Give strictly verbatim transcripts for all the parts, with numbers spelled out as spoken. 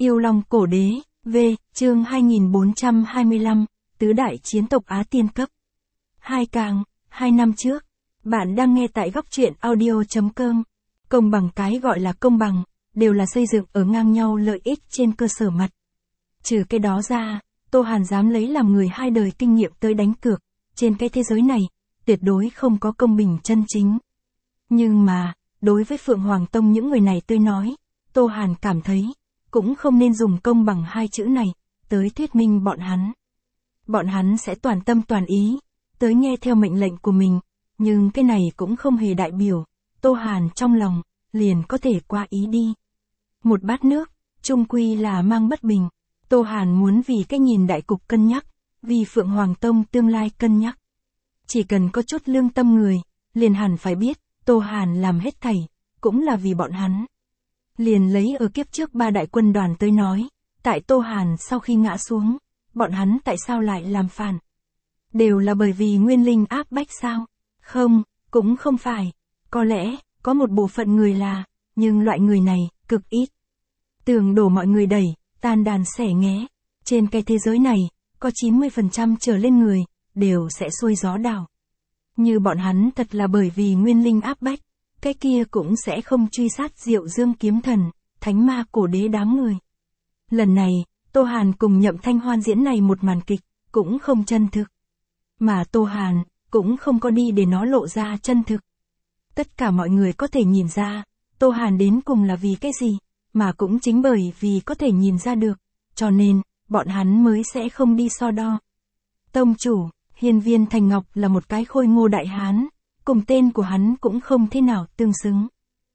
Yêu Long Cổ Đế, V, chương hai nghìn bốn trăm hai mươi lăm, Tứ Đại Chiến Tộc Á Tiên Cấp. Hai càng, hai năm trước. Bạn đang nghe tại góc truyện audio.com. Công bằng, cái gọi là công bằng, đều là xây dựng ở ngang nhau lợi ích trên cơ sở mặt. Trừ cái đó ra, Tô Hàn dám lấy làm người hai đời kinh nghiệm tới đánh cược, trên cái thế giới này, tuyệt đối không có công bình chân chính. Nhưng mà, đối với Phượng Hoàng Tông những người này tôi nói, Tô Hàn cảm thấy, cũng không nên dùng công bằng hai chữ này, tới thuyết minh bọn hắn. Bọn hắn sẽ toàn tâm toàn ý, tới nghe theo mệnh lệnh của mình, nhưng cái này cũng không hề đại biểu, Tô Hàn trong lòng, liền có thể qua ý đi. Một bát nước, chung quy là mang bất bình, Tô Hàn muốn vì cái nhìn đại cục cân nhắc, vì Phượng Hoàng Tông tương lai cân nhắc. Chỉ cần có chút lương tâm người, liền hẳn phải biết, Tô Hàn làm hết thảy, cũng là vì bọn hắn. Liền lấy ở kiếp trước ba đại quân đoàn tới nói, tại Tô Hàn sau khi ngã xuống, bọn hắn tại sao lại làm phản? Đều là bởi vì nguyên linh áp bách sao? Không, cũng không phải. Có lẽ, có một bộ phận người là, nhưng loại người này, cực ít. Tường đổ mọi người đẩy, tan đàn xẻ nghé. Trên cái thế giới này, có chín mươi phần trăm trở lên người, đều sẽ xuôi gió đảo. Như bọn hắn thật là bởi vì nguyên linh áp bách, cái kia cũng sẽ không truy sát Diệu Dương Kiếm Thần, Thánh Ma Cổ Đế đám người. Lần này, Tô Hàn cùng Nhậm Thanh Hoan diễn này một màn kịch, cũng không chân thực. Mà Tô Hàn, cũng không có đi để nó lộ ra chân thực. Tất cả mọi người có thể nhìn ra, Tô Hàn đến cùng là vì cái gì, mà cũng chính bởi vì có thể nhìn ra được, cho nên, bọn hắn mới sẽ không đi so đo. Tông chủ, Hiên Viên Thành Ngọc là một cái khôi ngô đại hán, cùng tên của hắn cũng không thế nào tương xứng.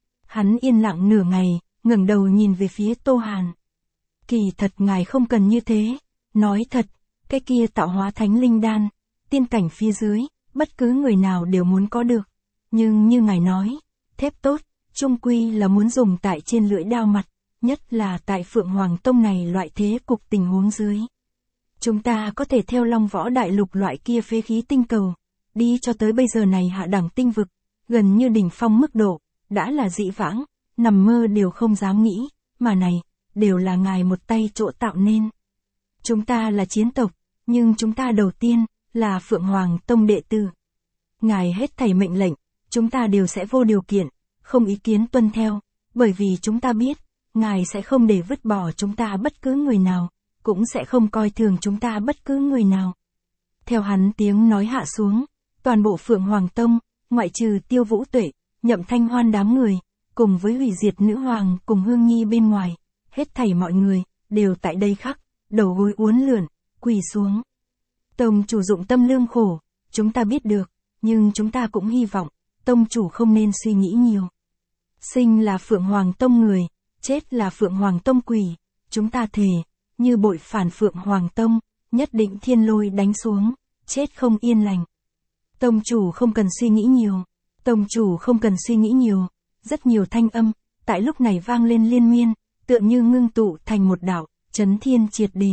Hắn yên lặng nửa ngày, ngẩng đầu nhìn về phía Tô Hàn. Kỳ thật ngài không cần như thế, nói thật, cái kia tạo hóa thánh linh đan, tiên cảnh phía dưới, bất cứ người nào đều muốn có được. Nhưng như ngài nói, thép tốt, chung quy là muốn dùng tại trên lưỡi đao mặt, nhất là tại Phượng Hoàng Tông này loại thế cục tình huống dưới. Chúng ta có thể theo Long Võ Đại Lục loại kia phế khí tinh cầu, đi cho tới bây giờ này hạ đẳng tinh vực, gần như đỉnh phong mức độ, đã là dĩ vãng, nằm mơ đều không dám nghĩ, mà này, đều là ngài một tay chỗ tạo nên. Chúng ta là chiến tộc, nhưng chúng ta đầu tiên, là Phượng Hoàng Tông đệ tử. Ngài hết thảy mệnh lệnh, chúng ta đều sẽ vô điều kiện, không ý kiến tuân theo, bởi vì chúng ta biết, ngài sẽ không để vứt bỏ chúng ta bất cứ người nào, cũng sẽ không coi thường chúng ta bất cứ người nào. Theo hắn tiếng nói hạ xuống, toàn bộ Phượng Hoàng Tông, ngoại trừ Tiêu Vũ Tuệ, Nhậm Thanh Hoan đám người, cùng với hủy diệt nữ hoàng cùng Hương Nhi bên ngoài, hết thảy mọi người, đều tại đây khắc, đầu gối uốn lượn, quỳ xuống. Tông chủ dụng tâm lương khổ, chúng ta biết được, nhưng chúng ta cũng hy vọng, tông chủ không nên suy nghĩ nhiều. Sinh là Phượng Hoàng Tông người, chết là Phượng Hoàng Tông quỷ, chúng ta thề, như bội phản Phượng Hoàng Tông, nhất định thiên lôi đánh xuống, chết không yên lành. Tông chủ không cần suy nghĩ nhiều, tông chủ không cần suy nghĩ nhiều, rất nhiều thanh âm, tại lúc này vang lên liên miên, tựa như ngưng tụ thành một đạo, chấn thiên triệt để.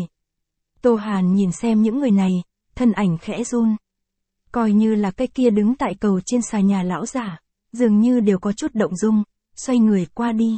Tô Hàn nhìn xem những người này, thân ảnh khẽ run. Coi như là cái kia đứng tại cầu trên xà nhà lão giả, dường như đều có chút động dung, xoay người qua đi.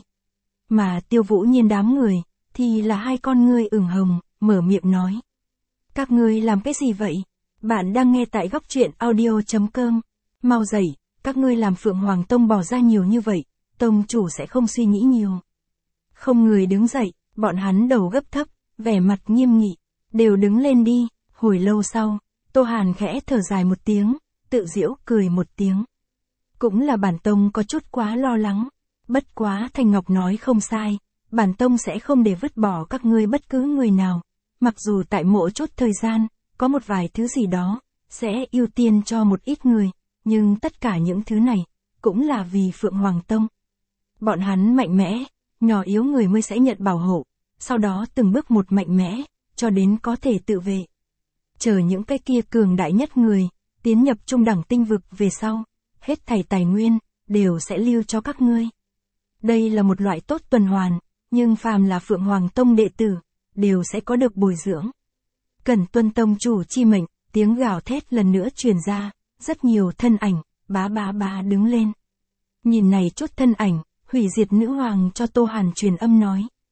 Mà Tiêu Vũ Nhiên đám người, thì là hai con ngươi ửng hồng, mở miệng nói. Các ngươi làm cái gì vậy? Bạn đang nghe tại góc truyện audio.com. Mau dậy, các ngươi làm Phượng Hoàng Tông bỏ ra nhiều như vậy, tông chủ sẽ không suy nghĩ nhiều. Không người đứng dậy, bọn hắn đầu gấp thấp, vẻ mặt nghiêm nghị, đều đứng lên đi. Hồi lâu sau, Tô Hàn khẽ thở dài một tiếng, tự giễu cười một tiếng. Cũng là bản tông có chút quá lo lắng, bất quá Thanh Ngọc nói không sai, bản tông sẽ không để vứt bỏ các ngươi bất cứ người nào, mặc dù tại mỗi chút thời gian, có một vài thứ gì đó, sẽ ưu tiên cho một ít người, nhưng tất cả những thứ này, cũng là vì Phượng Hoàng Tông. Bọn hắn mạnh mẽ, nhỏ yếu người mới sẽ nhận bảo hộ, sau đó từng bước một mạnh mẽ, cho đến có thể tự vệ. Chờ những cái kia cường đại nhất người, tiến nhập trung đẳng tinh vực về sau, hết thảy tài nguyên, đều sẽ lưu cho các ngươi. Đây là một loại tốt tuần hoàn, nhưng phàm là Phượng Hoàng Tông đệ tử, đều sẽ có được bồi dưỡng. Cần tuân tông chủ chi mệnh, tiếng gào thét lần nữa truyền ra, rất nhiều thân ảnh, bá bá bá đứng lên. Nhìn này chút thân ảnh, hủy diệt nữ hoàng cho Tô Hàn truyền âm nói.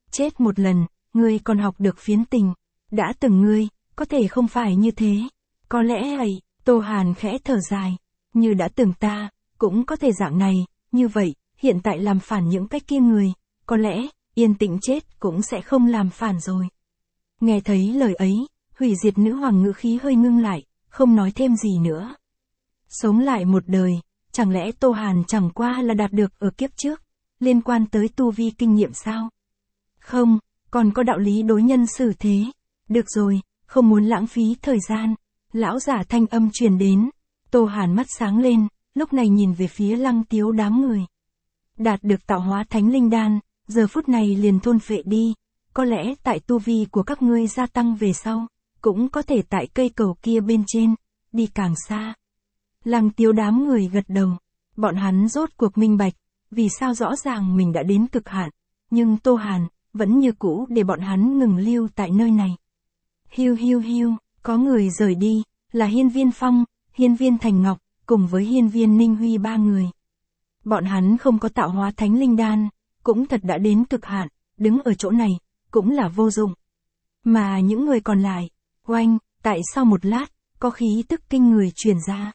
Chết một lần, ngươi còn học được phiến tình. Đã từng ngươi, có thể không phải như thế. Có lẽ ấy, Tô Hàn khẽ thở dài. Như đã từng ta, cũng có thể dạng này, như vậy, hiện tại làm phản những cái kia người, có lẽ, yên tĩnh chết cũng sẽ không làm phản rồi. Nghe thấy lời ấy, hủy diệt nữ hoàng ngữ khí hơi ngưng lại, không nói thêm gì nữa. Sống lại một đời, chẳng lẽ Tô Hàn chẳng qua là đạt được ở kiếp trước, liên quan tới tu vi kinh nghiệm sao? Không, còn có đạo lý đối nhân xử thế. Được rồi, không muốn lãng phí thời gian. Lão giả thanh âm truyền đến. Tô Hàn mắt sáng lên, lúc này nhìn về phía Lăng Tiếu đám người. Đạt được tạo hóa thánh linh đan, giờ phút này liền thôn phệ đi. Có lẽ tại tu vi của các ngươi gia tăng về sau, cũng có thể tại cây cầu kia bên trên, đi càng xa. Lăng Tiếu đám người gật đầu. Bọn hắn rốt cuộc minh bạch, vì sao rõ ràng mình đã đến cực hạn, nhưng Tô Hàn vẫn như cũ để bọn hắn ngừng lưu tại nơi này. Hiu hiu hiu, có người rời đi, là Hiên Viên Phong, Hiên Viên Thành Ngọc, cùng với Hiên Viên Ninh Huy ba người. Bọn hắn không có tạo hóa thánh linh đan, cũng thật đã đến cực hạn, đứng ở chỗ này, cũng là vô dụng. Mà những người còn lại, oanh, tại sau một lát, có khí tức kinh người truyền ra.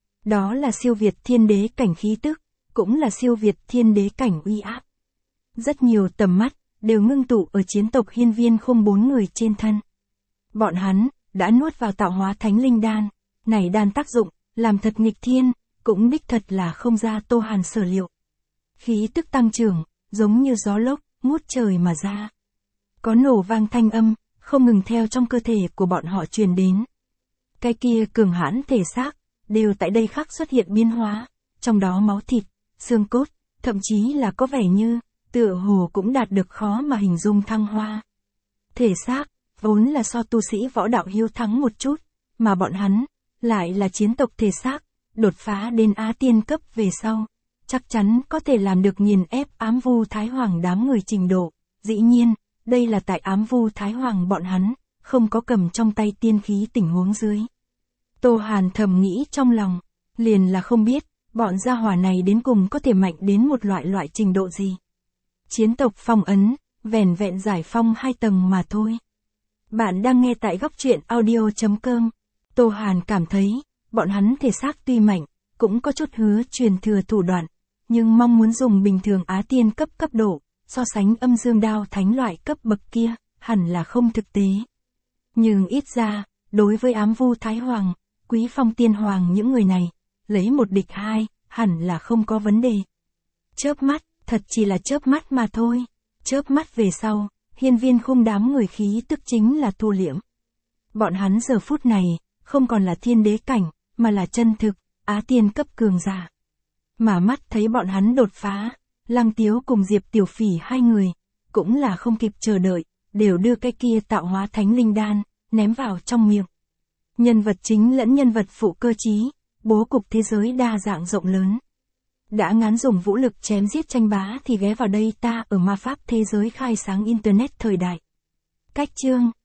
Đó là siêu việt thiên đế cảnh khí tức, cũng là siêu việt thiên đế cảnh uy áp. Rất nhiều tầm mắt, đều ngưng tụ ở chiến tộc Hiên Viên không bốn người trên thân. Bọn hắn, đã nuốt vào tạo hóa thánh linh đan, này đan tác dụng, làm thật nghịch thiên, cũng đích thật là không ra Tô Hàn sở liệu. Khí tức tăng trưởng, giống như gió lốc, ngút trời mà ra. Có nổ vang thanh âm, không ngừng theo trong cơ thể của bọn họ truyền đến. Cái kia cường hãn thể xác, đều tại đây khắc xuất hiện biến hóa, trong đó máu thịt, xương cốt, thậm chí là có vẻ như, tựa hồ cũng đạt được khó mà hình dung thăng hoa. Thể xác, vốn là so tu sĩ võ đạo hiếu thắng một chút, mà bọn hắn, lại là chiến tộc thể xác, đột phá đến Á Tiên cấp về sau, chắc chắn có thể làm được nghiền ép Ám Vu Thái Hoàng đám người trình độ. Dĩ nhiên, đây là tại Ám Vu Thái Hoàng bọn hắn, không có cầm trong tay tiên khí tình huống dưới. Tô Hàn thầm nghĩ trong lòng, liền là không biết, bọn gia hỏa này đến cùng có thể mạnh đến một loại loại trình độ gì. Chiến tộc phong ấn, vẻn vẹn giải phong hai tầng mà thôi. Bạn đang nghe tại góc truyện audio chấm com. Tô Hàn cảm thấy, bọn hắn thể xác tuy mạnh, cũng có chút hứa truyền thừa thủ đoạn, nhưng mong muốn dùng bình thường Á Tiên cấp cấp độ, so sánh âm dương đao thánh loại cấp bậc kia, hẳn là không thực tế. Nhưng ít ra, đối với Ám Vu Thái Hoàng, Quý Phong Tiên Hoàng những người này, lấy một địch hai, hẳn là không có vấn đề. Chớp mắt, thật chỉ là chớp mắt mà thôi. Chớp mắt về sau, Hiên Viên Khung đám người khí tức chính là thu liễm. Bọn hắn giờ phút này, không còn là thiên đế cảnh, mà là chân thực, Á Tiên cấp cường giả. Mà mắt thấy bọn hắn đột phá, Lăng Tiếu cùng Diệp Tiểu Phỉ hai người, cũng là không kịp chờ đợi, đều đưa cái kia tạo hóa thánh linh đan, ném vào trong miệng. Nhân vật chính lẫn nhân vật phụ cơ trí, bố cục thế giới đa dạng rộng lớn. Đã ngán dùng vũ lực chém giết tranh bá thì ghé vào đây ta ở ma pháp thế giới khai sáng internet thời đại. Cách chương